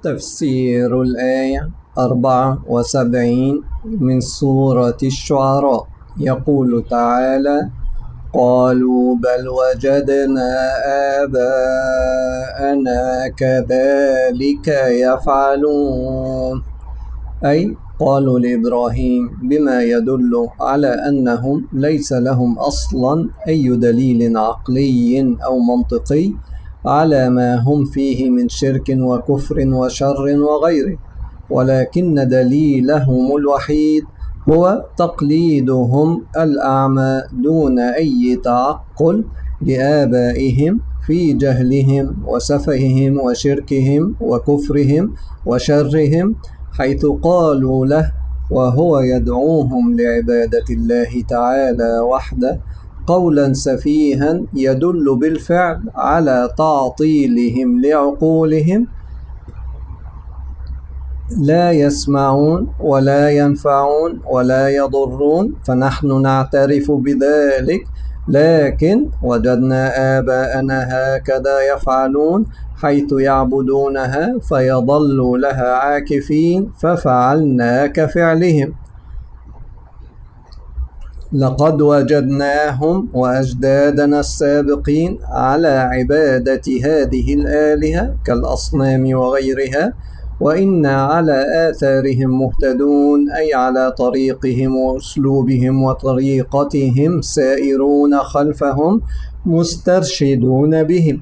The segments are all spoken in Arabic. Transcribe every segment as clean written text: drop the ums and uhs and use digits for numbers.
تفسير الآية 74 من سورة الشعراء. يقول تعالى: قالوا بل وجدنا آباءنا كذلك يفعلون، أي قالوا لإبراهيم بما يدل على أنهم ليس لهم أصلا أي دليل عقلي أو منطقي على ما هم فيه من شرك وكفر وشر وغيره، ولكن دليلهم الوحيد هو تقليدهم الأعمى دون أي تعقل لآبائهم في جهلهم وسفههم وشركهم وكفرهم وشرهم، حيث قالوا له وهو يدعوهم لعبادة الله تعالى وحده قولا سفيها يدل بالفعل على تعطيلهم لعقولهم: لا يسمعون ولا ينفعون ولا يضرون، فنحن نعترف بذلك، لكن وجدنا آباءنا هكذا يفعلون، حيث يعبدونها فيظلوا لها عاكفين، ففعلنا كفعلهم. لقد وجدناهم وأجدادنا السابقين على عبادة هذه الآلهة كالأصنام وغيرها، وإنا على آثارهم مهتدون، أي على طريقهم وأسلوبهم وطريقتهم سائرون خلفهم مسترشدون بهم،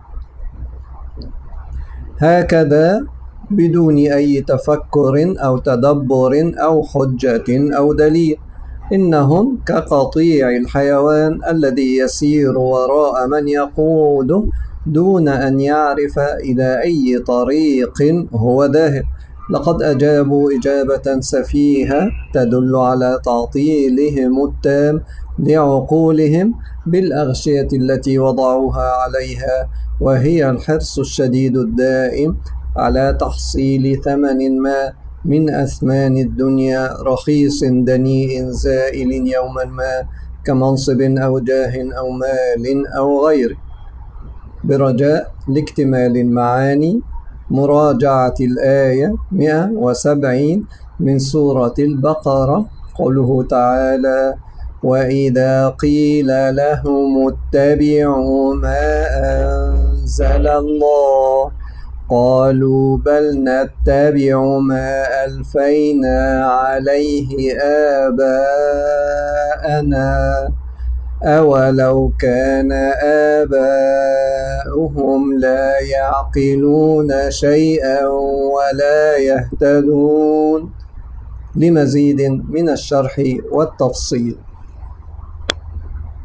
هكذا بدون أي تفكر أو تدبر أو حجة أو دليل. إنهم كقطيع الحيوان الذي يسير وراء من يقوده دون أن يعرف إلى أي طريق هو ذاهب. لقد أجابوا إجابة سفيهة تدل على تعطيلهم التام لعقولهم بالأغشية التي وضعوها عليها، وهي الحرص الشديد الدائم على تحصيل ثمن ما من أثمان الدنيا رخيص دنيء زائل يوما ما، كمنصب أو جاه أو مال أو غيره. برجاء لاكتمال المعاني مراجعة الآية 170 من سورة البقرة. قوله تعالى: وإذا قيل لهم اتبعوا ما أنزل الله قالوا بل نتبع ما ألفينا عليه آباءنا أولو كان آباؤهم لا يعقلون شيئا ولا يهتدون. لمزيد من الشرح والتفصيل